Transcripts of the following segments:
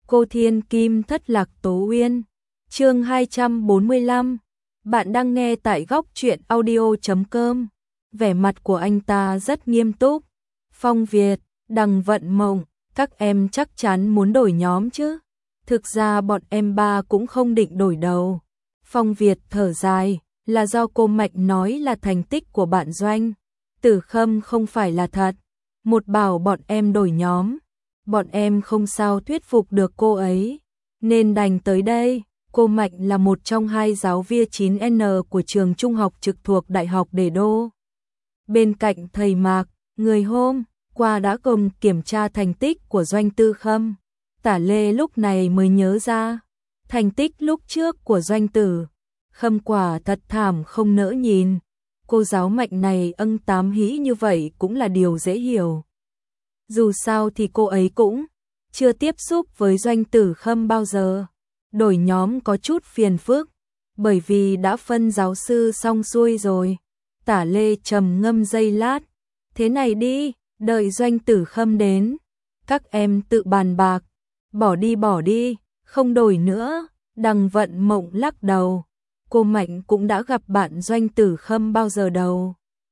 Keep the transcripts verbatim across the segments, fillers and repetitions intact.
Cô Thiên Kim thất lạc Tố Uyên. Chương hai trăm bốn mươi lăm. Bạn đang nghe tại góc truyện audio chấm com. Vẻ mặt của anh ta rất nghiêm túc. Phong Việt, Đằng Vận Mộng, các em chắc chắn muốn đổi nhóm chứ? Thực ra bọn em ba cũng không định đổi đâu. Phong Việt thở dài, là do cô Mạnh nói là thành tích của bạn Doanh Tử Khâm không phải là thật. Một bảo bọn em đổi nhóm, bọn em không sao thuyết phục được cô ấy, nên đành tới đây. Cô Mạnh là một trong hai giáo viên chín N của trường trung học trực thuộc Đại học Đế Đô. Bên cạnh thầy Mạc, người hôm qua đã cùng kiểm tra thành tích của Doanh Tử Khâm. Tả Lê lúc này mới nhớ ra, thành tích lúc trước của Doanh Tử Khâm quả thật thảm không nỡ nhìn. Cô giáo Mạnh này ân tám hĩ như vậy cũng là điều dễ hiểu. Dù sao thì cô ấy cũng chưa tiếp xúc với Doanh Tử Khâm bao giờ. Đổi nhóm có chút phiền phức, bởi vì đã phân giáo sư xong xuôi rồi. Tả Lê trầm ngâm giây lát. Thế này đi, đợi Doanh Tử Khâm đến, các em tự bàn bạc. Bỏ đi bỏ đi, không đổi nữa. Đằng Vận Mộng lắc đầu. Cô Mạnh cũng đã gặp bạn Doanh Tử Khâm bao giờ đâu.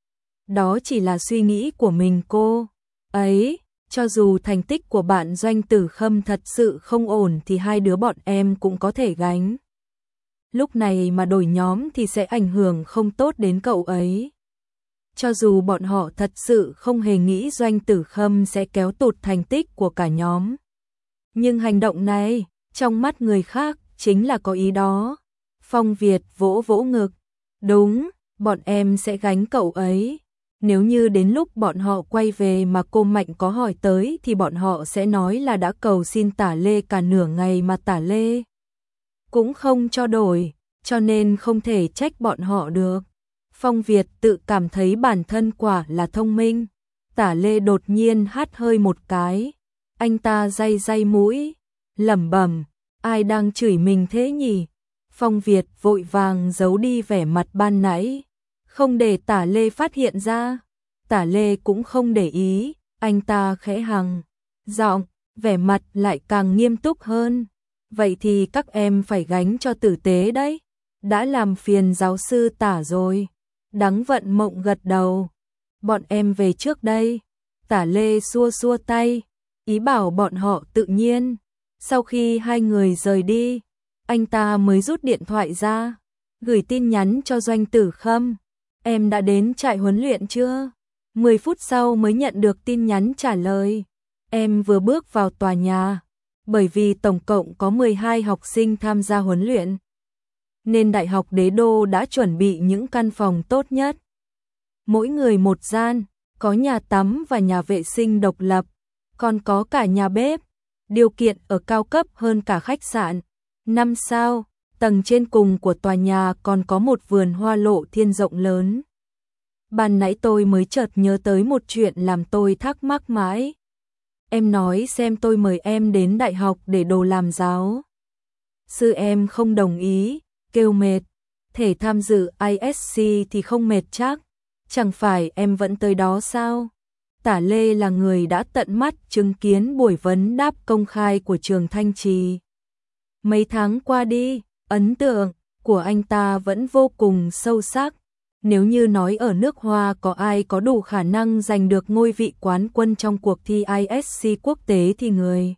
Đó chỉ là suy nghĩ của mình cô ấy. Cho dù thành tích của bạn Doanh Tử Khâm thật sự không ổn thì hai đứa bọn em cũng có thể gánh. Lúc này mà đổi nhóm thì sẽ ảnh hưởng không tốt đến cậu ấy. Cho dù bọn họ thật sự không hề nghĩ Doanh Tử Khâm sẽ kéo tụt thành tích của cả nhóm. Nhưng hành động này, trong mắt người khác, chính là có ý đó. Phong Việt vỗ vỗ ngực. Đúng, bọn em sẽ gánh cậu ấy. Nếu như đến lúc bọn họ quay về mà cô Mạnh có hỏi tới thì bọn họ sẽ nói là đã cầu xin Tả Lê cả nửa ngày mà Tả Lê cũng không cho đổi, cho nên không thể trách bọn họ được. Phong Việt tự cảm thấy bản thân quả là thông minh. Tả Lê đột nhiên hắt hơi một cái. Anh ta day day mũi, lẩm bẩm, ai đang chửi mình thế nhỉ? Phong Việt vội vàng giấu đi vẻ mặt ban nãy, không để Tả Lê phát hiện ra. Tả Lê cũng không để ý, anh ta khẽ hằng giọng, vẻ mặt lại càng nghiêm túc hơn. Vậy thì các em phải gánh cho tử tế đấy. Đã làm phiền giáo sư Tả rồi. Đằng Vận Mộng gật đầu. Bọn em về trước đây. Tả Lê xua xua tay, ý bảo bọn họ tự nhiên. Sau khi hai người rời đi, anh ta mới rút điện thoại ra, gửi tin nhắn cho Doanh Tử Khâm. Em đã đến trại huấn luyện chưa? mười phút sau mới nhận được tin nhắn trả lời. Em vừa bước vào tòa nhà, bởi vì tổng cộng có mười hai học sinh tham gia huấn luyện, nên Đại học Đế Đô đã chuẩn bị những căn phòng tốt nhất. Mỗi người một gian, có nhà tắm và nhà vệ sinh độc lập, còn có cả nhà bếp. Điều kiện ở cao cấp hơn cả khách sạn năm sao. Tầng trên cùng của tòa nhà còn có một vườn hoa lộ thiên rộng lớn. Ban nãy tôi mới chợt nhớ tới một chuyện làm tôi thắc mắc mãi. Em nói xem tôi mời em đến đại học để đồ làm giáo sư em không đồng ý, kêu mệt. Thể tham dự I S C thì không mệt chắc. Chẳng phải em vẫn tới đó sao? Tả Lê là người đã tận mắt chứng kiến buổi vấn đáp công khai của trường Thanh Trì. Mấy tháng qua đi, ấn tượng của anh ta vẫn vô cùng sâu sắc. Nếu như nói ở nước Hoa có ai có đủ khả năng giành được ngôi vị quán quân trong cuộc thi I S C quốc tế thì người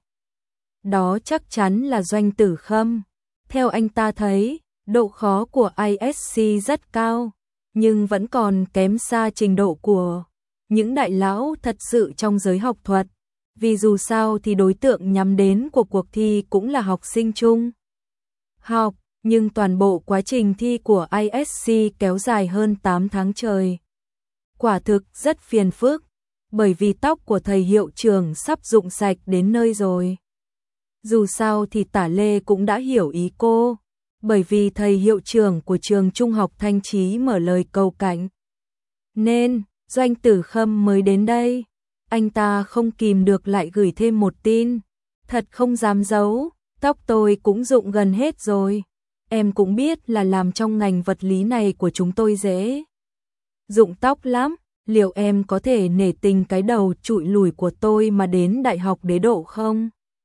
đó chắc chắn là Doanh Tử Khâm. Theo anh ta thấy, độ khó của I S C rất cao, nhưng vẫn còn kém xa trình độ của những đại lão thật sự trong giới học thuật. Vì dù sao thì đối tượng nhắm đến của cuộc thi cũng là học sinh trung học, nhưng toàn bộ quá trình thi của I S C kéo dài hơn tám tháng trời. Quả thực rất phiền phức, bởi vì tóc của thầy hiệu trưởng sắp rụng sạch đến nơi rồi. Dù sao thì Tả Lê cũng đã hiểu ý cô, bởi vì thầy hiệu trưởng của trường trung học Thanh Chí mở lời cầu cảnh, nên Doanh Tử Khâm mới đến đây. Anh ta không kìm được lại gửi thêm một tin. Thật không dám giấu, tóc tôi cũng rụng gần hết rồi. Em cũng biết là làm trong ngành vật lý này của chúng tôi dễ rụng tóc lắm. Liệu em có thể nể tình cái đầu trụi lùi của tôi mà đến Đại học Đế Đô không?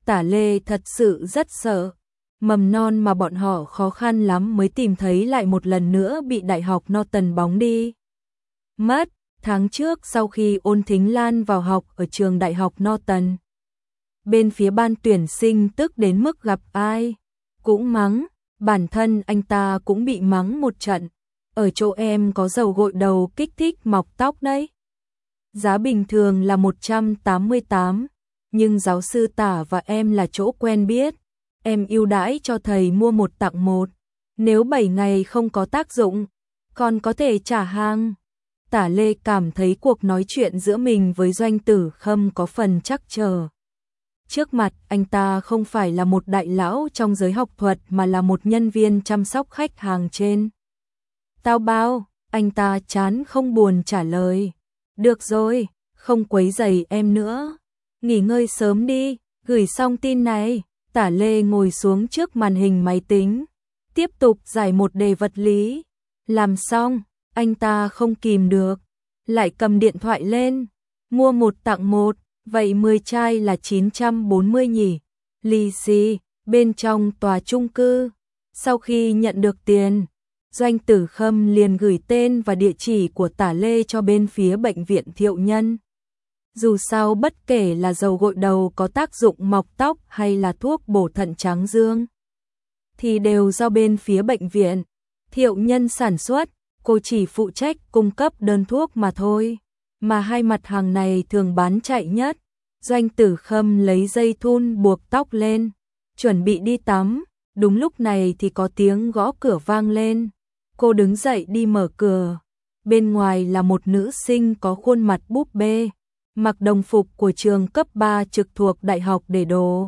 Tả Lê thật sự rất sợ. Mầm non mà bọn họ khó khăn lắm mới tìm thấy lại một lần nữa bị Đại học Norton bóng đi. Mất, tháng trước sau khi Ôn Thính Lan vào học ở trường Đại học Norton. Bên phía ban tuyển sinh tức đến mức gặp ai cũng mắng, bản thân anh ta cũng bị mắng một trận. Ở chỗ em có dầu gội đầu kích thích mọc tóc đấy. Giá bình thường là một trăm tám mươi tám, nhưng giáo sư Tả và em là chỗ quen biết. Em ưu đãi cho thầy mua một tặng một. Nếu bảy ngày không có tác dụng, còn có thể trả hàng. Tả Lê cảm thấy cuộc nói chuyện giữa mình với Doanh Tử Khâm có phần trắc trở. Trước mặt anh ta không phải là một đại lão trong giới học thuật mà là một nhân viên chăm sóc khách hàng trên Tao bao. Anh ta chán không buồn trả lời. Được rồi, không quấy rầy em nữa. Nghỉ ngơi sớm đi, gửi xong tin này. Tả Lê ngồi xuống trước màn hình máy tính, tiếp tục giải một đề vật lý. Làm xong, anh ta không kìm được, lại cầm điện thoại lên. Mua một tặng một, vậy mười chai là chín trăm bốn mươi nhỉ. Lì xì, bên trong tòa chung cư. Sau khi nhận được tiền, Doanh Tử Khâm liền gửi tên và địa chỉ của Tả Lê cho bên phía bệnh viện Thiệu Nhân. Dù sao bất kể là dầu gội đầu có tác dụng mọc tóc hay là thuốc bổ thận tráng dương, thì đều do bên phía bệnh viện Thiệu Nhân sản xuất, cô chỉ phụ trách cung cấp đơn thuốc mà thôi. Mà hai mặt hàng này thường bán chạy nhất. Doanh Tử Khâm lấy dây thun buộc tóc lên, chuẩn bị đi tắm. Đúng lúc này thì có tiếng gõ cửa vang lên. Cô đứng dậy đi mở cửa. Bên ngoài là một nữ sinh có khuôn mặt búp bê, mặc đồng phục của trường cấp ba trực thuộc Đại học Để Đồ.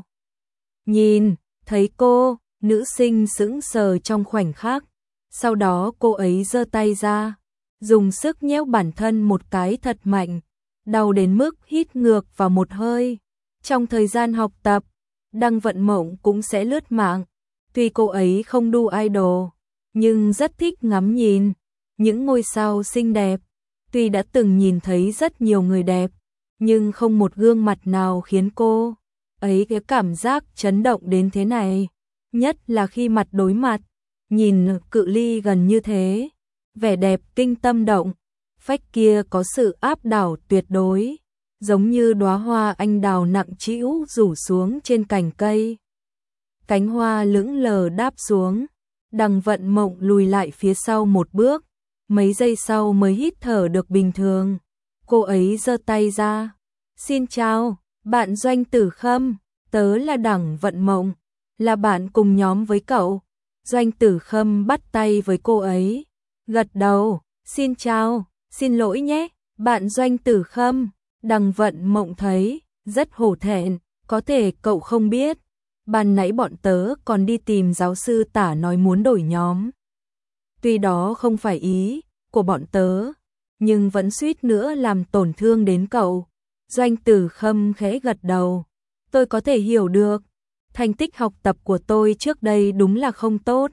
Nhìn, thấy cô, nữ sinh sững sờ trong khoảnh khắc. Sau đó cô ấy giơ tay ra, dùng sức nhéo bản thân một cái thật mạnh, đau đến mức hít ngược vào một hơi. Trong thời gian học tập, Đăng Vận Mộng cũng sẽ lướt mạng. Tuy cô ấy không đu idol, nhưng rất thích ngắm nhìn những ngôi sao xinh đẹp. Tuy đã từng nhìn thấy rất nhiều người đẹp, nhưng không một gương mặt nào khiến cô ấy cái cảm giác chấn động đến thế này. Nhất là khi mặt đối mặt, nhìn cự ly gần như thế, vẻ đẹp kinh tâm động, phách kia có sự áp đảo tuyệt đối, giống như đóa hoa anh đào nặng trĩu rủ xuống trên cành cây. Cánh hoa lững lờ đáp xuống, Đăng Vận Mộng lùi lại phía sau một bước, mấy giây sau mới hít thở được bình thường. Cô ấy giơ tay ra. Xin chào, bạn Doanh Tử Khâm, tớ là Đăng Vận Mộng, là bạn cùng nhóm với cậu. Doanh Tử Khâm bắt tay với cô ấy, gật đầu, xin chào, xin lỗi nhé, bạn Doanh Tử Khâm. Đăng Vận Mộng thấy rất hổ thẹn, có thể cậu không biết, ban nãy bọn tớ còn đi tìm giáo sư Tả nói muốn đổi nhóm. Tuy đó không phải ý của bọn tớ, nhưng vẫn suýt nữa làm tổn thương đến cậu. Doanh Tử Khâm khẽ gật đầu, tôi có thể hiểu được, thành tích học tập của tôi trước đây đúng là không tốt.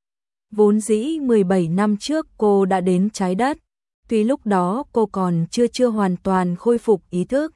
Vốn dĩ mười bảy năm trước cô đã đến trái đất, tuy lúc đó cô còn chưa chưa hoàn toàn khôi phục ý thức.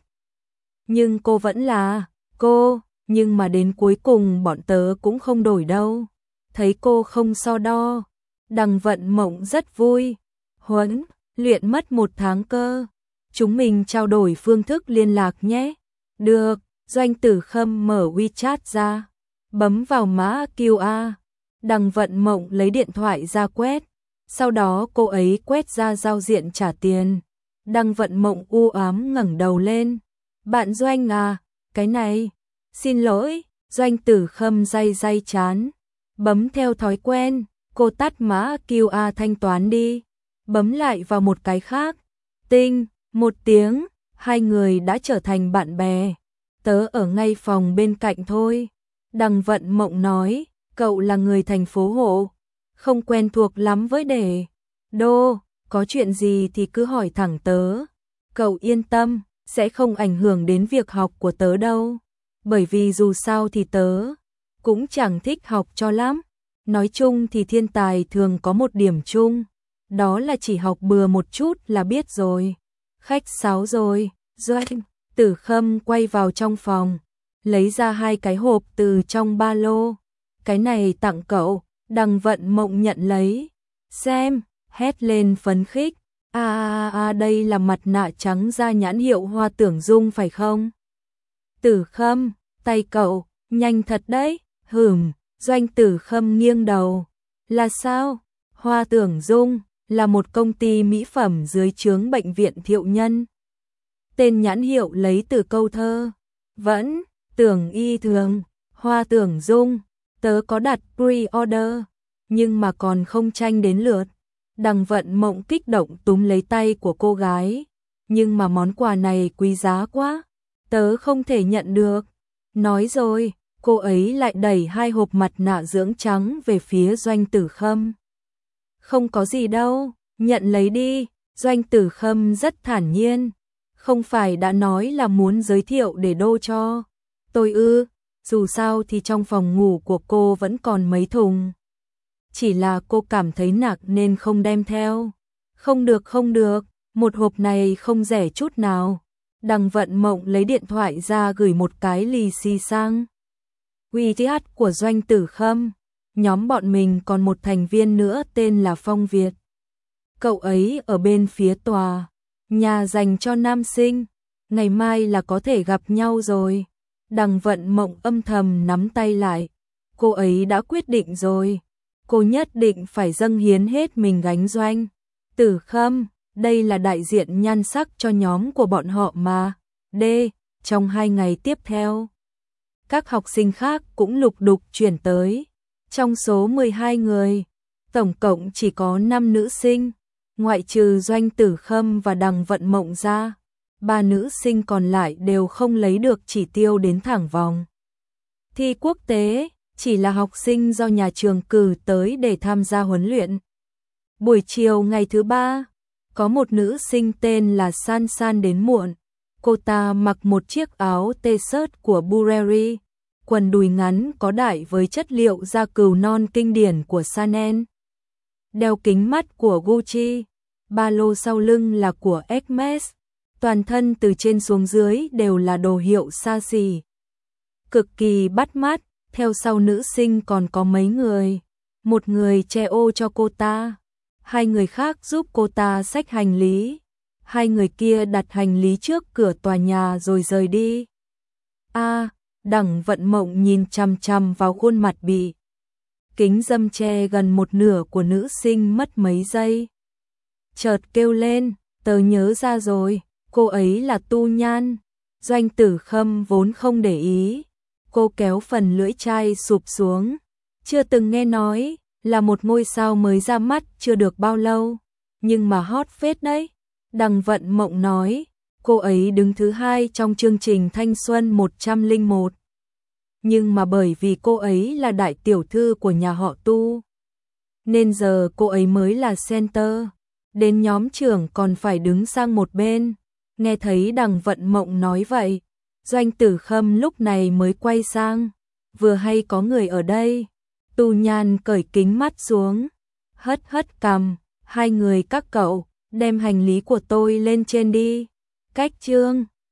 Nhưng cô vẫn là cô, nhưng mà đến cuối cùng bọn tớ cũng không đổi đâu. Thấy cô không so đo, Đăng Vận Mộng rất vui. Huấn luyện mất một tháng cơ, chúng mình trao đổi phương thức liên lạc nhé. Được. Doanh Tử Khâm mở WeChat ra, bấm vào mã quy rờ. Đăng Vận Mộng lấy điện thoại ra quét, sau đó cô ấy quét ra giao diện trả tiền. Đăng Vận Mộng u ám ngẩng đầu lên. Bạn Doanh à, cái này, xin lỗi. Doanh Tử Khâm day day chán, bấm theo thói quen, cô tắt mã quy rờ thanh toán đi, bấm lại vào một cái khác. Tinh, một tiếng, hai người đã trở thành bạn bè. Tớ ở ngay phòng bên cạnh thôi. Đăng Vận Mộng nói, cậu là người thành phố hộ, không quen thuộc lắm với đề đô, có chuyện gì thì cứ hỏi thẳng tớ. Cậu yên tâm, sẽ không ảnh hưởng đến việc học của tớ đâu, bởi vì dù sao thì tớ cũng chẳng thích học cho lắm. Nói chung thì thiên tài thường có một điểm chung, đó là chỉ học bừa một chút là biết rồi. Khách sáo rồi. Doanh Tử Khâm quay vào trong phòng, lấy ra hai cái hộp từ trong ba lô. Cái này tặng cậu. Đằng Vận Mộng nhận lấy. Xem, hét lên phấn khích. À, à, à đây là mặt nạ trắng da nhãn hiệu Hoa Tưởng Dung phải không? Tử Khâm, tay cậu, nhanh thật đấy. Hửm, Doanh Tử Khâm nghiêng đầu. Là sao? Hoa Tưởng Dung là một công ty mỹ phẩm dưới trướng bệnh viện Thiệu Nhân. Tên nhãn hiệu lấy từ câu thơ. Vẫn, tưởng y thường, Hoa Tưởng Dung, tớ có đặt pre-order, nhưng mà còn không tranh đến lượt. Đằng Vận Mộng kích động túm lấy tay của cô gái. Nhưng mà món quà này quý giá quá, tớ không thể nhận được. Nói rồi, cô ấy lại đẩy hai hộp mặt nạ dưỡng trắng về phía Doanh Tử Khâm. Không có gì đâu, nhận lấy đi. Doanh Tử Khâm rất thản nhiên. Không phải đã nói là muốn giới thiệu để đô cho tôi ư? Dù sao thì trong phòng ngủ của cô vẫn còn mấy thùng. Chỉ là cô cảm thấy nặng nên không đem theo. Không được không được, một hộp này không rẻ chút nào. Đằng Vận Mộng lấy điện thoại ra gửi một cái lì xì sang quy tê hát của Doanh Tử Khâm. Nhóm bọn mình còn một thành viên nữa tên là Phong Việt. Cậu ấy ở bên phía tòa nhà dành cho nam sinh. Ngày mai là có thể gặp nhau rồi. Đằng Vận Mộng âm thầm nắm tay lại. Cô ấy đã quyết định rồi. Cô nhất định phải dâng hiến hết mình gánh Doanh Tử Khâm. Đây là đại diện nhan sắc cho nhóm của bọn họ mà. D. Trong hai ngày tiếp theo, các học sinh khác cũng lục đục chuyển tới. Trong số mười hai người, tổng cộng chỉ có năm nữ sinh. Ngoại trừ Doanh Tử Khâm và Đằng Vận Mộng ra, ba nữ sinh còn lại đều không lấy được chỉ tiêu đến thẳng vòng thi quốc tế, chỉ là học sinh do nhà trường cử tới để tham gia huấn luyện. Buổi chiều ngày thứ ba, có một nữ sinh tên là San San đến muộn. Cô ta mặc một chiếc áo t-shirt của Burberry, quần đùi ngắn có đải với chất liệu da cừu non kinh điển của Chanel, đeo kính mắt của Gucci, ba lô sau lưng là của Hermes, toàn thân từ trên xuống dưới đều là đồ hiệu xa xỉ. Cực kỳ bắt mắt, theo sau nữ sinh còn có mấy người. Một người che ô cho cô ta, hai người khác giúp cô ta xách hành lý. Hai người kia đặt hành lý trước cửa tòa nhà rồi rời đi. A, à, Đằng Vận Mộng nhìn chằm chằm vào khuôn mặt bị kính râm che gần một nửa của nữ sinh mất mấy giây. Chợt kêu lên, tớ nhớ ra rồi, cô ấy là Tu Nhan. Doanh Tử Khâm vốn không để ý. Cô kéo phần lưỡi chai sụp xuống. Chưa từng nghe nói, là một ngôi sao mới ra mắt chưa được bao lâu. Nhưng mà hot phết đấy. Đằng Vận Mộng nói, cô ấy đứng thứ hai trong chương trình Thanh Xuân một không một. Nhưng mà bởi vì cô ấy là đại tiểu thư của nhà họ Tu, nên giờ cô ấy mới là center. Đến nhóm trưởng còn phải đứng sang một bên. Nghe thấy Đằng Vận Mộng nói vậy, Doanh Tử Khâm lúc này mới quay sang. Vừa hay có người ở đây. Tu Nhan cởi kính mắt xuống, hất hất cằm. Hai người các cậu, đem hành lý của tôi lên trên đi. Cách chương